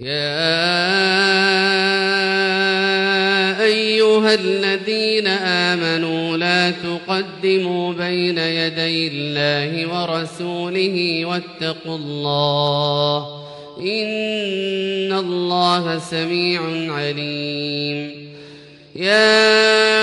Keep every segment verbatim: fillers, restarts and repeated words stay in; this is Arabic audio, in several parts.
يا أيها الذين آمنوا لا تقدموا بين يدي الله ورسوله واتقوا الله إن الله سميع عليم. يا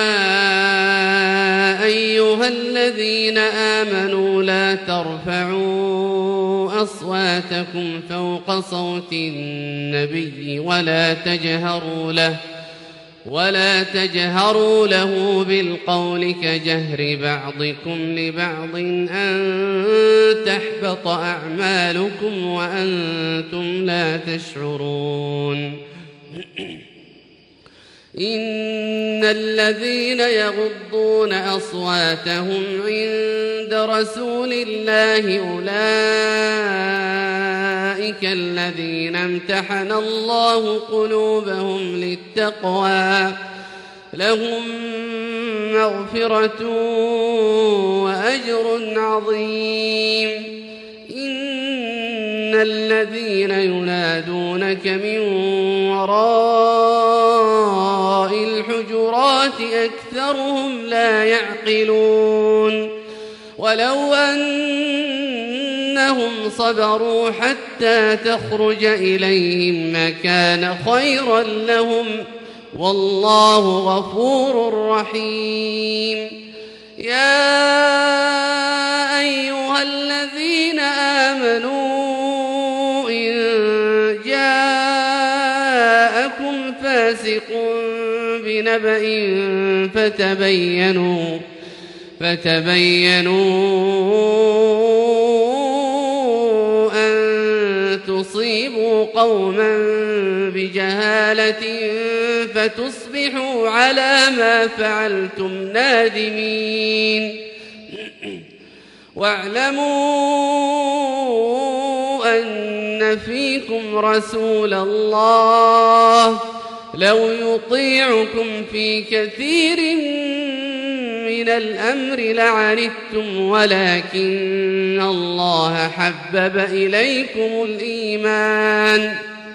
أيها الذين آمنوا لا ترفعوا أصواتكم فوق صوت النبي ولا تجهروا له ولا تجهروا له بالقول كجهر بعضكم لبعض أن تحبط أعمالكم وأنتم لا تشعرون. إن الذين يغضون أصواتهم عند رسول الله أولئك الذين امتحن الله قلوبهم للتقوى لهم مغفرة وأجر عظيم. إن الذين ينادونك من وراء الحجرات أكثرهم لا يعقلون. ولو أنهم صبروا حتى تخرج إليهم لكان خيرا لهم والله غفور رحيم. يا أيها الذين آمنوا إن جاءكم فاسق بنبأ فتبينوا فتبينوا أن تصيبوا قوما بجهالة فتصبحوا على ما فعلتم نادمين. واعلموا أن فيكم رسول الله لو يطيعكم في كثير من الأمر لعنتم ولكن الله حبب إليكم الإيمان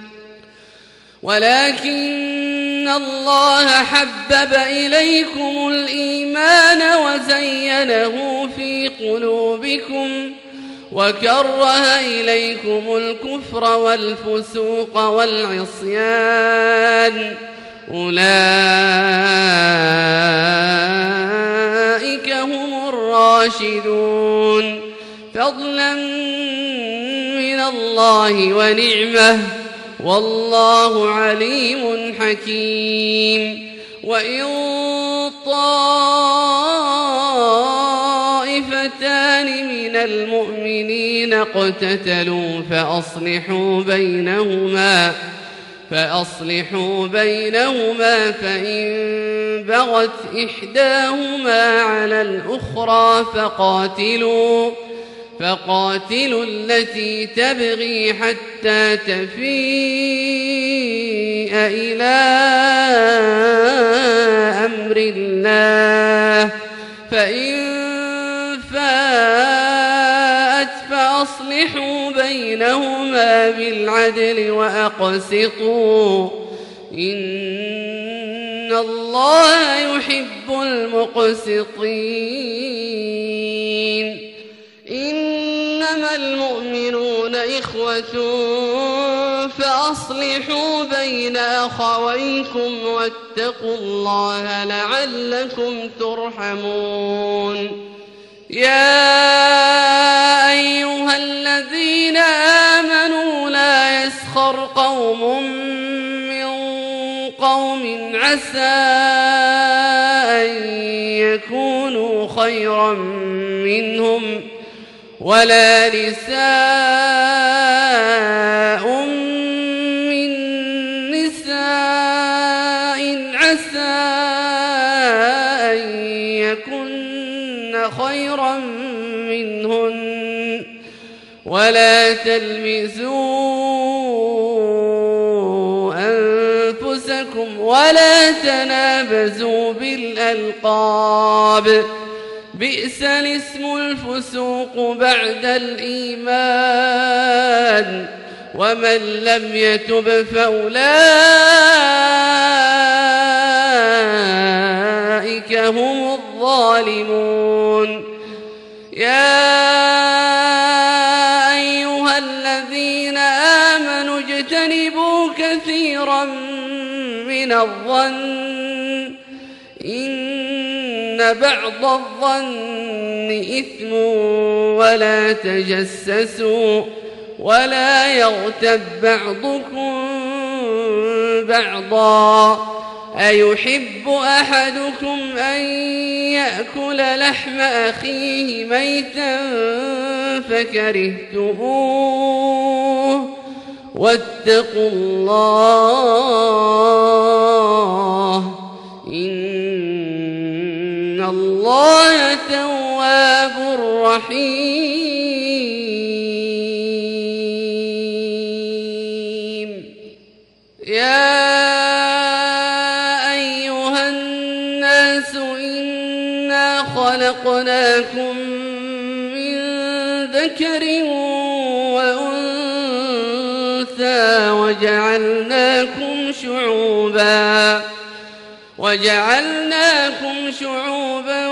ولكن الله حبب إليكم الإيمان وزينه في قلوبكم وكره إليكم الكفر والفسوق والعصيان أولئك هم الراشدون فضلا من الله ونعمه والله عليم حكيم. وإن طائفتان من المؤمنين اقتتلوا فأصلحوا بينهما فأصلحوا بينهما فإن بغت إحداهما على الأخرى فقاتلوا فقاتلوا التي تبغي حتى تفيء إلى أمر الله فإن فاءت فأصلحوا بينهما بالعدل وأقسطوا إن الله يحب المقسطين. إنما المؤمنون إخوة فأصلحوا بين أخويكم واتقوا الله لعلكم ترحمون. يا أيها الذين آمنوا لا يسخر قوم من قوم عسى أن يكونوا خيرا منهم ولا نساء من نساء عسى أن يكن خيرا منهن ولا تلمزوا أنفسكم ولا تنابزوا بالألقاب بئس الاسم الفسوق بعد الإيمان ومن لم يتب فأولئك هم الظالمون. يا أيها الذين آمنوا اجتنبوا كثيرا من الظن إن بعض الظن إثم ولا تجسسوا ولا يغتب بعضكم بعضا أيحب أحدكم أن يأكل لحم أخيه ميتا فكرهتموه واتقوا الله إن الله تواب رحيم. يا أيها الناس إنا خلقناكم من ذكر وأنثى وجعلناكم شعوبا وجعلناكم شعوبا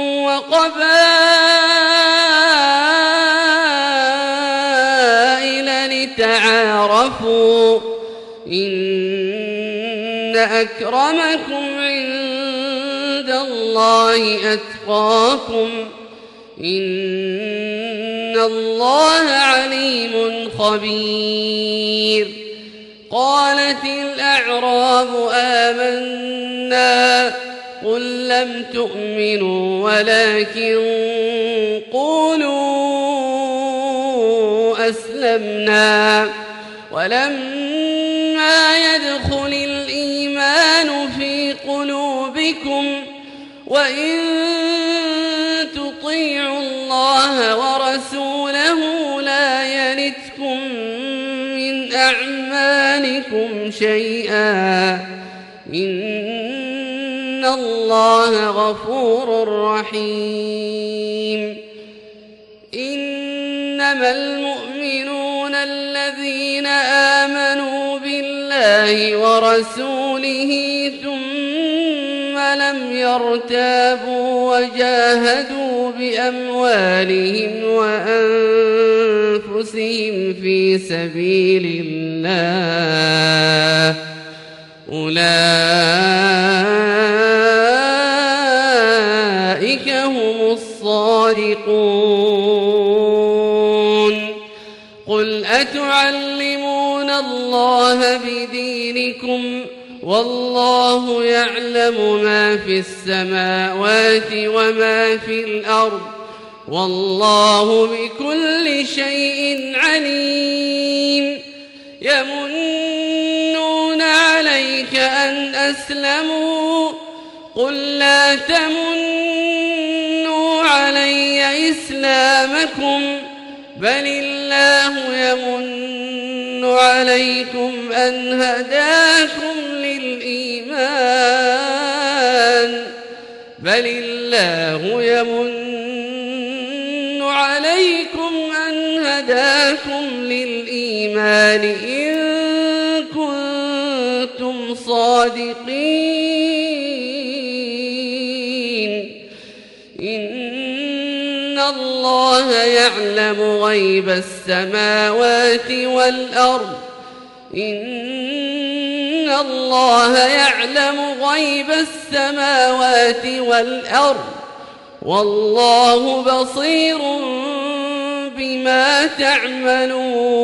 وقبائل لتعارفوا إن أكرمكم عند الله أتقاكم إن الله عليم خبير. قالت الأعراب آمنا قل لم تؤمنوا ولكن قولوا أسلمنا ولما يدخل الإيمان في قلوبكم وإن تطيعوا الله ورسوله لا يلتكم من أعمالكم شيئا إن الله غفور رحيم. إنما المؤمنون الذين آمنوا بالله ورسوله ثم لم يرتابوا وجاهدوا بأموالهم وأنفسهم في سبيل الله أولئك هم الصادقون. قل أتعلمون الله بدينكم والله يعلم ما في السماوات وما في الأرض والله بكل شيء عليم. يمنون عليك أن أسلموا قل لا تمنوا علي إسلامكم بل الله يمن عليكم أن هداكم للإيمان بل الله يمن عليكم أن هداكم للإيمان إن كنتم صادقين. إن الله يعلم غيب السماوات والأرض إن الله يعلم غيب السماوات والأرض والله بصير بما تعملون.